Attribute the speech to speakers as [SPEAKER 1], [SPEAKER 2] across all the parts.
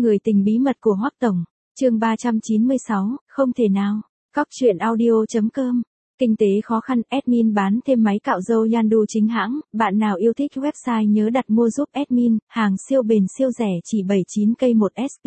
[SPEAKER 1] Người tình bí mật của Hoắc Tổng, chương 396, không thể nào. Cóc truyện audio.com. Kinh tế khó khăn, admin bán thêm máy cạo râu Yandu chính hãng, bạn nào yêu thích website nhớ đặt mua giúp admin, hàng siêu bền siêu rẻ chỉ 79k một SP.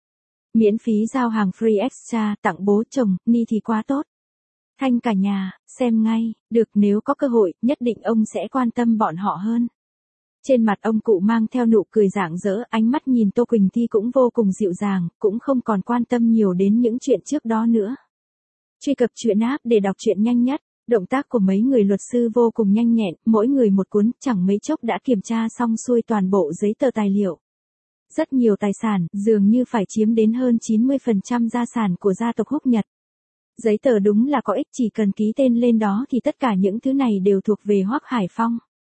[SPEAKER 1] Miễn phí giao hàng free extra, tặng bố chồng, ni thì quá tốt. Thanh cả nhà, xem ngay, được nếu có cơ hội, nhất định ông sẽ quan tâm bọn họ hơn. Trên mặt ông cụ mang theo nụ cười rạng rỡ, ánh mắt nhìn Tô Quỳnh Thi cũng vô cùng dịu dàng, cũng không còn quan tâm nhiều đến những chuyện trước đó nữa. Truy cập truyện app để đọc truyện nhanh nhất, động tác của mấy người luật sư vô cùng nhanh nhẹn, mỗi người một cuốn, chẳng mấy chốc đã kiểm tra xong xuôi toàn bộ giấy tờ tài liệu. Rất nhiều tài sản, dường như phải chiếm đến hơn 90% gia sản của gia tộc Húc Nhật. Giấy tờ đúng là có ích, chỉ cần ký tên lên đó thì tất cả những thứ này đều thuộc về Hoắc Hải Phong.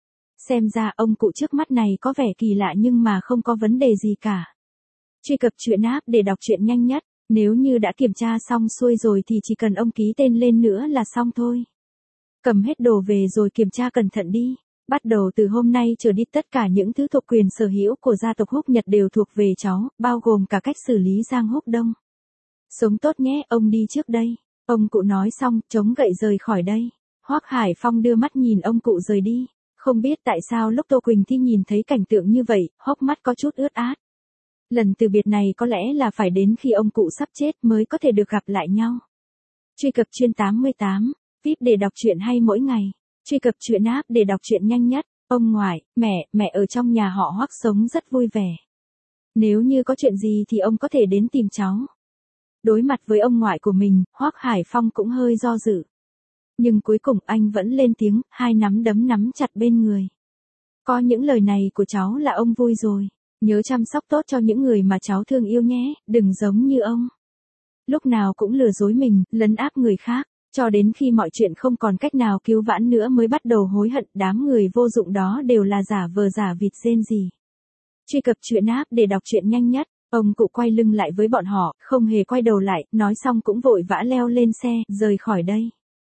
[SPEAKER 1] Xem ra ông cụ trước mắt này có vẻ kỳ lạ nhưng mà không có vấn đề gì cả. Truy cập truyện app để đọc truyện nhanh nhất, nếu như đã kiểm tra xong xuôi rồi thì chỉ cần ông ký tên lên nữa là xong thôi. Cầm hết đồ về rồi kiểm tra cẩn thận đi. Bắt đầu từ hôm nay trở đi tất cả những thứ thuộc quyền sở hữu của gia tộc Húc Nhật đều thuộc về cháu, bao gồm cả cách xử lý Giang Húc Đông. Sống tốt nhé, ông đi trước đây. Ông cụ nói xong, chống gậy rời khỏi đây. Hoắc Hải Phong đưa mắt nhìn ông cụ rời đi. Không biết tại sao lúc Tô Quỳnh Thi nhìn thấy cảnh tượng như vậy, hốc mắt có chút ướt át. Lần từ biệt này có lẽ là phải đến khi ông cụ sắp chết mới có thể được gặp lại nhau. Truy cập chuyên 88, VIP để đọc truyện hay mỗi ngày. Truy cập truyện app để đọc truyện nhanh nhất. Ông ngoại, mẹ ở trong nhà họ Hoắc sống rất vui vẻ. Nếu như có chuyện gì thì ông có thể đến tìm cháu. Đối mặt với ông ngoại của mình, Hoắc Hải Phong cũng hơi do dự. Nhưng cuối cùng anh vẫn lên tiếng, hai nắm đấm nắm chặt bên người. Có những lời này của cháu là ông vui rồi. Nhớ chăm sóc tốt cho những người mà cháu thương yêu nhé, đừng giống như ông. Lúc nào cũng lừa dối mình, lấn áp người khác, cho đến khi mọi chuyện không còn cách nào cứu vãn nữa mới bắt đầu hối hận, đám người vô dụng đó đều là giả vờ giả vịt rên rỉ. Truy cập truyện app để đọc truyện nhanh nhất. Ông cụ quay lưng lại với bọn họ, không hề quay đầu lại, nói xong cũng vội vã leo lên xe, rời khỏi đây.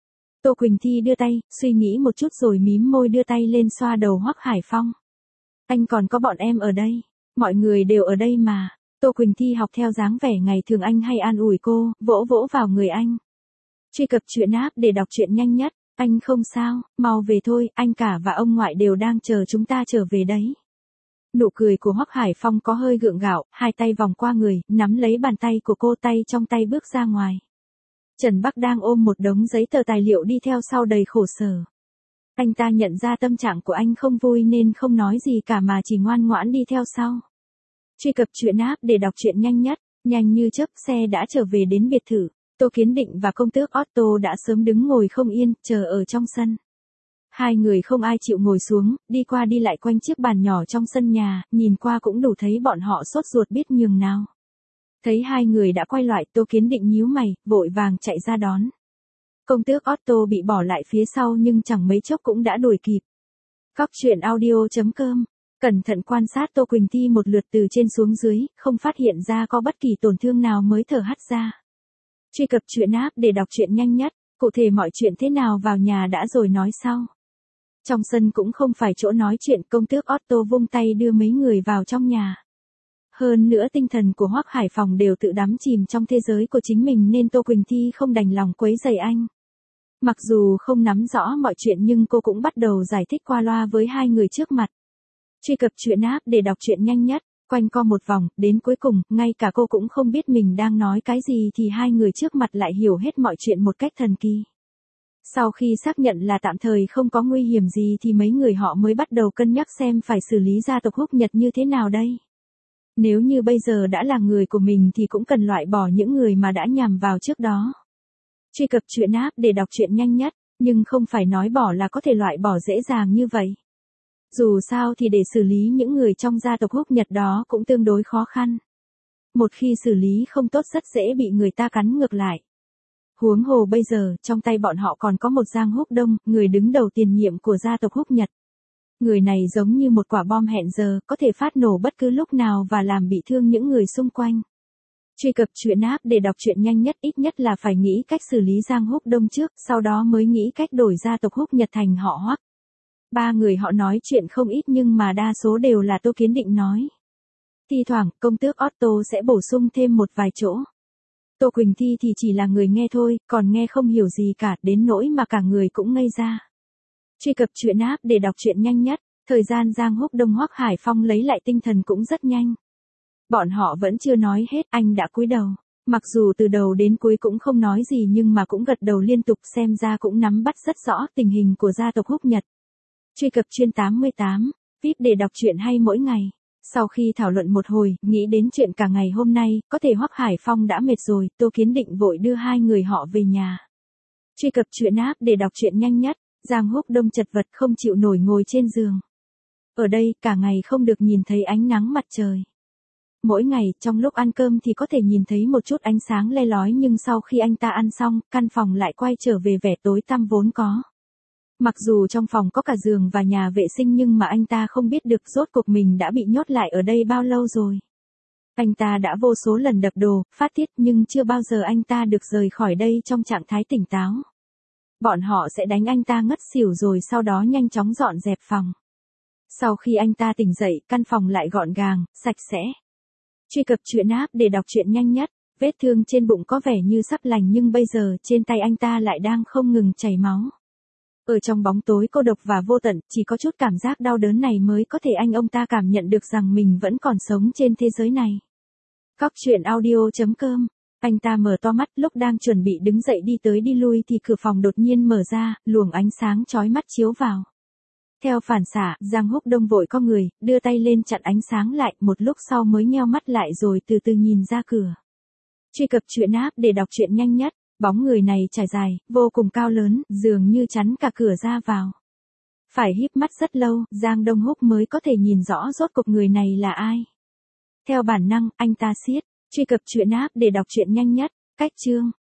[SPEAKER 1] Tô Quỳnh Thi đưa tay, suy nghĩ một chút rồi mím môi đưa tay lên xoa đầu Hoắc Hải Phong. Anh còn có bọn em ở đây, mọi người đều ở đây mà. Tô Quỳnh Thi học theo dáng vẻ ngày thường anh hay an ủi cô, vỗ vỗ vào người anh. Truy cập truyện app để đọc truyện nhanh nhất. Anh không sao, mau về thôi, anh cả và ông ngoại đều đang chờ chúng ta trở về đấy. Nụ cười của Hoắc Hải Phong có hơi gượng gạo, hai tay vòng qua người, nắm lấy bàn tay của cô, tay trong tay bước ra ngoài. Trần Bắc đang ôm một đống giấy tờ tài liệu đi theo sau đầy khổ sở. Anh ta nhận ra tâm trạng của anh không vui nên không nói gì cả mà chỉ ngoan ngoãn đi theo sau. Truy cập truyện app để đọc truyện nhanh nhất, nhanh như chớp xe đã trở về đến biệt thự. Tô Kiến Định và công tước Otto đã sớm đứng ngồi không yên, chờ ở trong sân. Hai người không ai chịu ngồi xuống, đi qua đi lại quanh chiếc bàn nhỏ trong sân nhà, nhìn qua cũng đủ thấy bọn họ sốt ruột biết nhường nào. Thấy hai người đã quay lại, Tô Kiến Định nhíu mày, vội vàng chạy ra đón. Công tước Otto bị bỏ lại phía sau nhưng chẳng mấy chốc cũng đã đuổi kịp. Cóc truyện audio.com. Cẩn thận quan sát Tô Quỳnh Thi một lượt từ trên xuống dưới, không phát hiện ra có bất kỳ tổn thương nào mới thở hắt ra. Truy cập truyện app để đọc truyện nhanh nhất, cụ thể mọi chuyện thế nào vào nhà đã rồi nói sau. Trong sân cũng không phải chỗ nói chuyện, công tước Otto vung tay đưa mấy người vào trong nhà. Hơn nữa tinh thần của Hoắc Hải Phong đều tự đắm chìm trong thế giới của chính mình nên Tô Quỳnh Thi không đành lòng quấy rầy anh. Mặc dù không nắm rõ mọi chuyện nhưng cô cũng bắt đầu giải thích qua loa với hai người trước mặt. Truy cập truyện app để đọc truyện nhanh nhất, quanh co một vòng, đến cuối cùng, ngay cả cô cũng không biết mình đang nói cái gì thì hai người trước mặt lại hiểu hết mọi chuyện một cách thần kỳ. Sau khi xác nhận là tạm thời không có nguy hiểm gì thì mấy người họ mới bắt đầu cân nhắc xem phải xử lý gia tộc Húc Nhật như thế nào đây. Nếu như bây giờ đã là người của mình thì cũng cần loại bỏ những người mà đã nhằm vào trước đó. Truy cập truyện app để đọc truyện nhanh nhất, nhưng không phải nói bỏ là có thể loại bỏ dễ dàng như vậy. Dù sao thì để xử lý những người trong gia tộc Húc Nhật đó cũng tương đối khó khăn. Một khi xử lý không tốt rất dễ bị người ta cắn ngược lại. Huống hồ bây giờ, trong tay bọn họ còn có một Giang Húc Đông, người đứng đầu tiền nhiệm của gia tộc Húc Nhật. Người này giống như một quả bom hẹn giờ, có thể phát nổ bất cứ lúc nào và làm bị thương những người xung quanh. Truy cập truyện app để đọc truyện nhanh nhất, ít nhất là phải nghĩ cách xử lý Giang Húc Đông trước, sau đó mới nghĩ cách đổi gia tộc Húc Nhật thành họ Hoắc. Ba người họ nói chuyện không ít nhưng mà đa số đều là Tô Kiến Định nói. Thi thoảng, công tước Otto sẽ bổ sung thêm một vài chỗ. Tô Quỳnh Thi thì chỉ là người nghe thôi, còn nghe không hiểu gì cả, đến nỗi mà cả người cũng ngây ra. Truy cập truyện app để đọc truyện nhanh nhất, thời gian Giang Húc Đông Hoắc Hải Phong lấy lại tinh thần cũng rất nhanh. Bọn họ vẫn chưa nói hết, anh đã cúi đầu. Mặc dù từ đầu đến cuối cũng không nói gì nhưng mà cũng gật đầu liên tục, xem ra cũng nắm bắt rất rõ tình hình của gia tộc Húc Nhật. Truy cập chuyên 88, VIP để đọc truyện hay mỗi ngày. Sau khi thảo luận một hồi, nghĩ đến chuyện cả ngày hôm nay, có thể Hoắc Hải Phong đã mệt rồi, Tô Kiến Định vội đưa hai người họ về nhà. Truy cập truyện app để đọc truyện nhanh nhất, Giang Húc Đông chật vật không chịu nổi ngồi trên giường. Ở đây, cả ngày không được nhìn thấy ánh nắng mặt trời. Mỗi ngày, trong lúc ăn cơm thì có thể nhìn thấy một chút ánh sáng le lói nhưng sau khi anh ta ăn xong, căn phòng lại quay trở về vẻ tối tăm vốn có. Mặc dù trong phòng có cả giường và nhà vệ sinh nhưng mà anh ta không biết được rốt cuộc mình đã bị nhốt lại ở đây bao lâu rồi. Anh ta đã vô số lần đập đồ, phát tiết nhưng chưa bao giờ anh ta được rời khỏi đây trong trạng thái tỉnh táo. Bọn họ sẽ đánh anh ta ngất xỉu rồi sau đó nhanh chóng dọn dẹp phòng. Sau khi anh ta tỉnh dậy, căn phòng lại gọn gàng, sạch sẽ. Truy cập truyện app để đọc truyện nhanh nhất, vết thương trên bụng có vẻ như sắp lành nhưng bây giờ trên tay anh ta lại đang không ngừng chảy máu. Ở trong bóng tối cô độc và vô tận, chỉ có chút cảm giác đau đớn này mới có thể ông ta cảm nhận được rằng mình vẫn còn sống trên thế giới này. Các truyện audio.com. Anh ta mở to mắt, lúc đang chuẩn bị đứng dậy đi tới đi lui thì cửa phòng đột nhiên mở ra, luồng ánh sáng chói mắt chiếu vào. Theo phản xạ, Giang Húc Đông vội co người, đưa tay lên chặn ánh sáng lại, một lúc sau mới nheo mắt lại rồi từ từ nhìn ra cửa. Truy cập truyện app để đọc truyện nhanh nhất, bóng người này trải dài, vô cùng cao lớn, dường như chắn cả cửa ra vào. Phải híp mắt rất lâu, Giang Đông Húc mới có thể nhìn rõ rốt cuộc người này là ai. Theo bản năng, anh ta siết, truy cập truyện app để đọc truyện nhanh nhất, cách chương.